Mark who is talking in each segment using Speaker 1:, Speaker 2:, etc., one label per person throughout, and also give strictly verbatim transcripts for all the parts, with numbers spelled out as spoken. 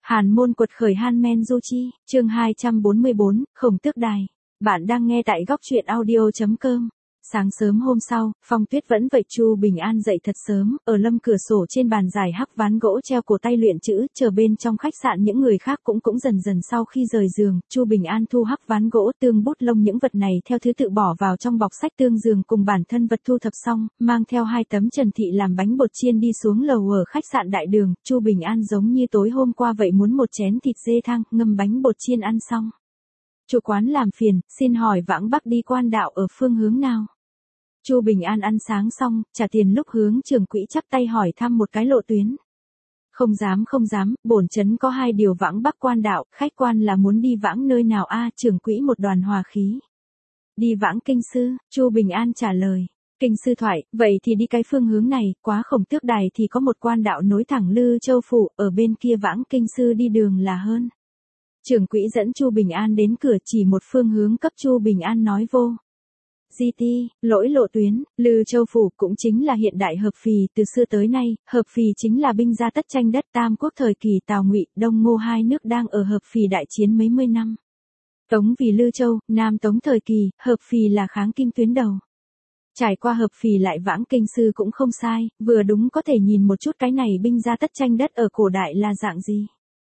Speaker 1: Hàn môn quật khởi Han Men Du Chi, chương hai trăm bốn mươi bốn, Khổng Tước Đài. Bạn đang nghe tại góc truyện audio chấm com. Sáng sớm hôm sau, Phong Tuyết vẫn vậy Chu Bình An dậy thật sớm, ở lâm cửa sổ trên bàn dài hắc ván gỗ treo cổ tay luyện chữ, chờ bên trong khách sạn những người khác cũng cũng dần dần sau khi rời giường, Chu Bình An thu hắc ván gỗ tương bút lông những vật này theo thứ tự bỏ vào trong bọc sách tương giường cùng bản thân vật thu thập xong, mang theo hai tấm trần thị làm bánh bột chiên đi xuống lầu ở khách sạn đại đường, Chu Bình An giống như tối hôm qua vậy muốn một chén thịt dê thang, ngâm bánh bột chiên ăn xong. Chủ quán làm phiền, xin hỏi Vãng Bắc đi Quan Đạo ở phương hướng nào? Chu Bình An ăn sáng xong, trả tiền lúc hướng trưởng quỹ chắp tay hỏi thăm một cái lộ tuyến. Không dám không dám, bổn trấn có hai điều Vãng Bắc Quan Đạo, khách quan là muốn đi vãng nơi nào a? Trưởng quỹ một đoàn hòa khí. Đi vãng Kinh Sư, Chu Bình An trả lời. Kinh Sư thoại, vậy thì đi cái phương hướng này, quá Khổng Tước Đài thì có một quan đạo nối thẳng Lư Châu Phủ, ở bên kia vãng Kinh Sư đi đường là hơn. Trưởng quỹ dẫn Chu Bình An đến cửa chỉ một phương hướng cấp Chu Bình An nói vô. giê tê, lỗi lộ tuyến, Lư Châu Phủ cũng chính là hiện đại Hợp Phì, từ xưa tới nay, Hợp Phì chính là binh gia tất tranh đất Tam Quốc thời kỳ Tào Ngụy, Đông Ngô hai nước đang ở Hợp Phì đại chiến mấy mươi năm. Tống vì Lư Châu, Nam Tống thời kỳ, Hợp Phì là kháng Kim tuyến đầu. Trải qua Hợp Phì lại vãng Kinh Sư cũng không sai, vừa đúng có thể nhìn một chút cái này binh gia tất tranh đất ở cổ đại là dạng gì.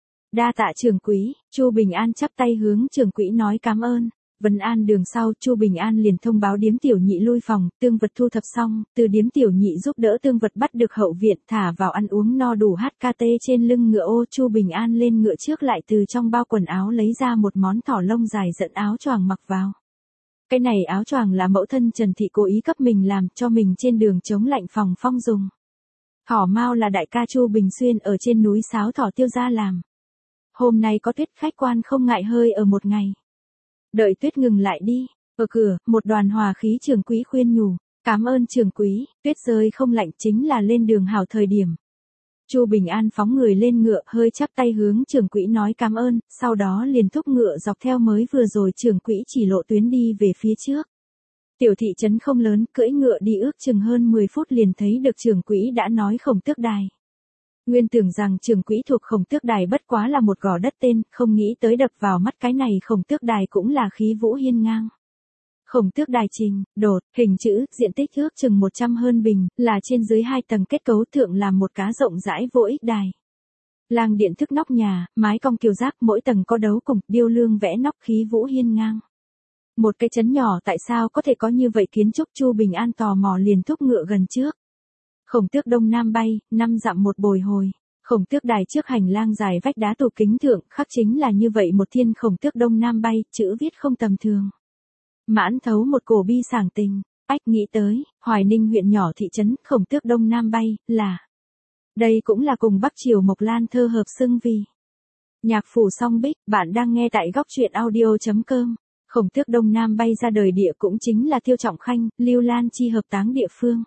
Speaker 1: Đa tạ trưởng quỹ, Chu Bình An chắp tay hướng trưởng quỹ nói cảm ơn. Vấn an đường sau, Chu Bình An liền thông báo điếm tiểu nhị lui phòng, tương vật thu thập xong, từ điếm tiểu nhị giúp đỡ tương vật bắt được hậu viện, thả vào ăn uống no đủ hát ca tê trên lưng ngựa ô. Chu Bình An lên ngựa trước lại từ trong bao quần áo lấy ra một món thỏ lông dài dẫn áo choàng mặc vào. Cái này áo choàng là mẫu thân Trần Thị cố ý cấp mình làm cho mình trên đường chống lạnh phòng phong dùng. Thỏ mao là đại ca Chu Bình Xuyên ở trên núi Sáo Thỏ Tiêu gia làm. Hôm nay có tuyết, khách quan không ngại hơi ở một ngày. Đợi tuyết ngừng lại đi. Ở cửa, một đoàn hòa khí trưởng quỹ khuyên nhủ. Cảm ơn trưởng quỹ, tuyết rơi không lạnh chính là lên đường hảo thời điểm. Chu Bình An phóng người lên ngựa, hơi chắp tay hướng trưởng quỹ nói cảm ơn, sau đó liền thúc ngựa dọc theo mới vừa rồi trưởng quỹ chỉ lộ tuyến đi về phía trước. Tiểu thị trấn không lớn, cưỡi ngựa đi ước chừng hơn mười phút liền thấy được trưởng quỹ đã nói Khổng Tước Đài. Nguyên tưởng rằng trưởng quỹ thuộc Khổng Tước Đài bất quá là một gò đất tên, không nghĩ tới đập vào mắt cái này Khổng Tước Đài cũng là khí vũ hiên ngang. Khổng Tước Đài trình, đột, hình chữ, diện tích ước chừng một trăm hơn bình, là trên dưới hai tầng kết cấu thượng làm một cá rộng rãi vô ích đài. Lang điện thức nóc nhà, mái cong kiều giáp, mỗi tầng có đấu cùng, điêu lương vẽ nóc khí vũ hiên ngang. Một cái trấn nhỏ tại sao có thể có như vậy kiến trúc? Chu Bình An tò mò liền thúc ngựa gần trước. Khổng Tước Đông Nam bay, năm dặm một bồi hồi. Khổng Tước Đài trước hành lang dài vách đá tủ kính thượng, khắc chính là như vậy một thiên Khổng Tước Đông Nam bay, chữ viết không tầm thường. Mãn thấu một cổ bi sảng tình, ách nghĩ tới, Hoài Ninh huyện nhỏ thị trấn, Khổng Tước Đông Nam bay, là. Đây cũng là cùng Bắc Triều Mộc Lan thơ hợp xưng vì. Nhạc phủ song bích, bạn đang nghe tại góc truyện audio chấm com. Khổng Tước Đông Nam bay ra đời địa cũng chính là Tiêu Trọng Khanh, Lưu Lan chi hợp táng địa phương.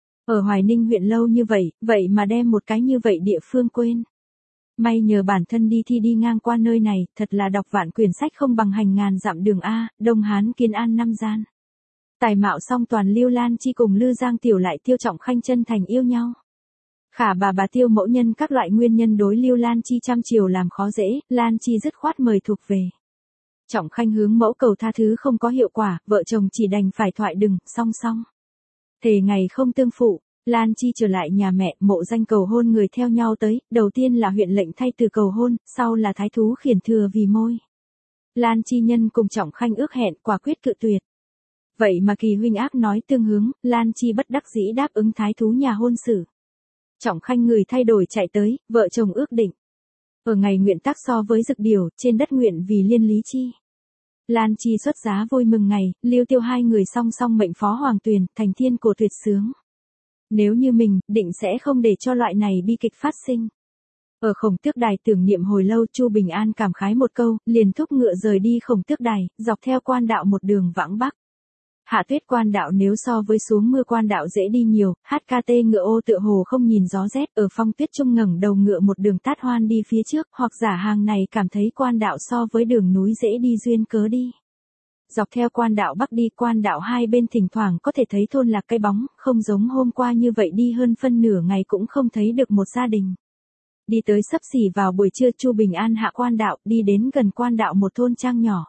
Speaker 1: Ở Hoài Ninh huyện lâu như vậy, vậy mà đem một cái như vậy địa phương quên. May nhờ bản thân đi thi đi ngang qua nơi này, thật là đọc vạn quyển sách không bằng hành ngàn dặm đường A, Đông Hán Kiến An năm gian. Tài mạo song toàn Lưu Lan chi cùng Lư Giang Tiểu lại Tiêu Trọng Khanh chân thành yêu nhau. Khả bà bà Tiêu mẫu nhân các loại nguyên nhân đối Lưu Lan chi trăm chiều làm khó dễ, Lan chi dứt khoát mời thuộc về. Trọng Khanh hướng mẫu cầu tha thứ không có hiệu quả, vợ chồng chỉ đành phải thoại đừng, song song. Thề ngày không tương phụ, Lan Chi trở lại nhà mẹ, mộ danh cầu hôn người theo nhau tới, đầu tiên là huyện lệnh thay từ cầu hôn, sau là thái thú khiển thừa vì môi. Lan Chi nhân cùng Trọng Khanh ước hẹn, quả quyết cự tuyệt. Vậy mà kỳ huynh ác nói tương hướng, Lan Chi bất đắc dĩ đáp ứng thái thú nhà hôn sự. Trọng Khanh người thay đổi chạy tới, vợ chồng ước định. Ở ngày nguyện tác so với dực điều, trên đất nguyện vì liên lý chi. Lan Chi xuất giá vui mừng ngày, Lưu Tiêu hai người song song mệnh phó hoàng tuyền, thành thiên cổ tuyệt sướng. Nếu như mình, định sẽ không để cho loại này bi kịch phát sinh. Ở Khổng Tước Đài tưởng niệm hồi lâu, Chu Bình An cảm khái một câu, liền thúc ngựa rời đi Khổng Tước Đài, dọc theo quan đạo một đường vãng bắc. Hạ tuyết quan đạo nếu so với xuống mưa quan đạo dễ đi nhiều, hát ca tê ngựa ô tựa hồ không nhìn gió rét, ở phong tuyết trung ngẩng đầu ngựa một đường tát hoan đi phía trước, hoặc giả hàng này cảm thấy quan đạo so với đường núi dễ đi duyên cớ đi. Dọc theo quan đạo bắc đi, quan đạo hai bên thỉnh thoảng có thể thấy thôn lạc cây bóng, không giống hôm qua như vậy đi hơn phân nửa ngày cũng không thấy được một gia đình. Đi tới xấp xỉ vào buổi trưa, Chu Bình An hạ quan đạo, đi đến gần quan đạo một thôn trang nhỏ.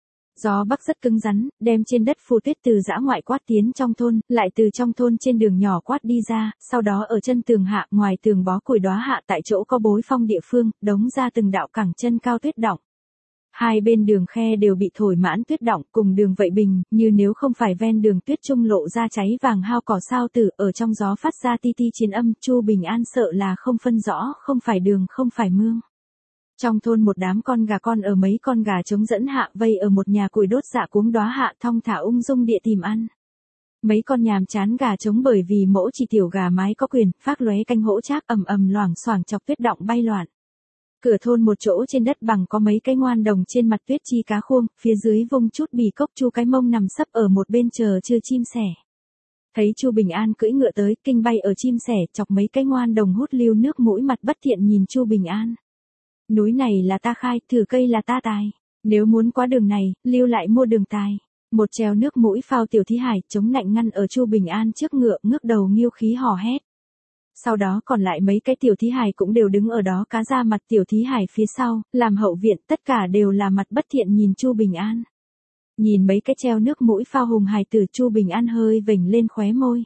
Speaker 1: Gió bắc rất cứng rắn, đem trên đất phù tuyết từ dã ngoại quát tiến trong thôn, lại từ trong thôn trên đường nhỏ quát đi ra, sau đó ở chân tường hạ, ngoài tường bó củi đóa hạ tại chỗ có bối phong địa phương, đống ra từng đạo cẳng chân cao tuyết đọng. Hai bên đường khe đều bị thổi mãn tuyết đọng, cùng đường vậy bình, như nếu không phải ven đường tuyết trung lộ ra cháy vàng hao cỏ sao tử, ở trong gió phát ra ti ti chiến âm, Chu Bình An sợ là không phân rõ, không phải đường không phải mương. Trong thôn một đám con gà con ở mấy con gà trống dẫn hạ vây ở một nhà củi đốt dạ cuống đóa hạ thong thả ung dung địa tìm ăn. Mấy con nhàm chán gà trống bởi vì mỗ chỉ tiểu gà mái có quyền, phác lóe canh hỗ trác ầm ầm loảng xoảng chọc tuyết đọng bay loạn. Cửa thôn một chỗ trên đất bằng có mấy cái ngoan đồng trên mặt tuyết chi cá khuông, phía dưới vung chút bì cốc, Chu cái mông nằm sấp ở một bên chờ chưa chim sẻ. Thấy Chu Bình An cưỡi ngựa tới, kinh bay ở chim sẻ, chọc mấy cái ngoan đồng hút lưu nước mũi mặt bất thiện nhìn Chu Bình An. Núi này là ta khai, thử cây là ta tài. Nếu muốn qua đường này, lưu lại mua đường tài. Một treo nước mũi phao tiểu thí hải, chống nạnh ngăn ở Chu Bình An trước ngựa, ngước đầu nghiêu khí hò hét. Sau đó còn lại mấy cái tiểu thí hải cũng đều đứng ở đó, cá ra mặt tiểu thí hải phía sau, làm hậu viện, tất cả đều là mặt bất thiện nhìn Chu Bình An. Nhìn mấy cái treo nước mũi phao hùng hài tử, Chu Bình An hơi vểnh lên khóe môi.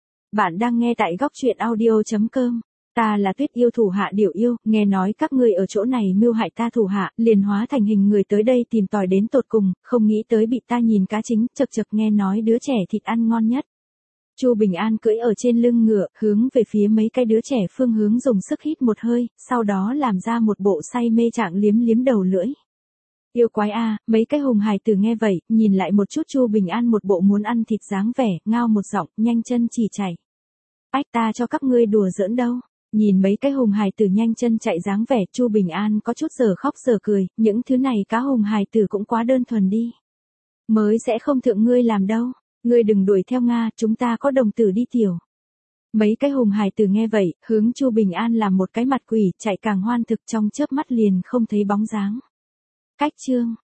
Speaker 1: Bạn đang nghe tại góc truyện audio chấm com. Ta là Tuyết yêu thủ hạ Điểu yêu, nghe nói các ngươi ở chỗ này mưu hại ta thủ hạ, liền hóa thành hình người tới đây tìm tòi đến tột cùng, không nghĩ tới bị ta nhìn cá chính, chật chật nghe nói đứa trẻ thịt ăn ngon nhất. Chu Bình An cưỡi ở trên lưng ngựa, hướng về phía mấy cái đứa trẻ phương hướng dùng sức hít một hơi, sau đó làm ra một bộ say mê trạng liếm liếm đầu lưỡi. Yêu quái a, à, mấy cái hùng hài tử nghe vậy, nhìn lại một chút Chu Bình An một bộ muốn ăn thịt dáng vẻ, ngao một giọng, nhanh chân chỉ chạy. Ách, ta cho các ngươi đùa giỡn đâu. Nhìn mấy cái hùng hài tử nhanh chân chạy dáng vẻ, Chu Bình An có chút giờ khóc giờ cười, những thứ này cá hùng hài tử cũng quá đơn thuần đi. Mới sẽ không thượng ngươi làm đâu, ngươi đừng đuổi theo Nga, chúng ta có đồng tử đi tiểu. Mấy cái hùng hài tử nghe vậy, hướng Chu Bình An làm một cái mặt quỷ, chạy càng hoan thực, trong chớp mắt liền không thấy bóng dáng. Cách chương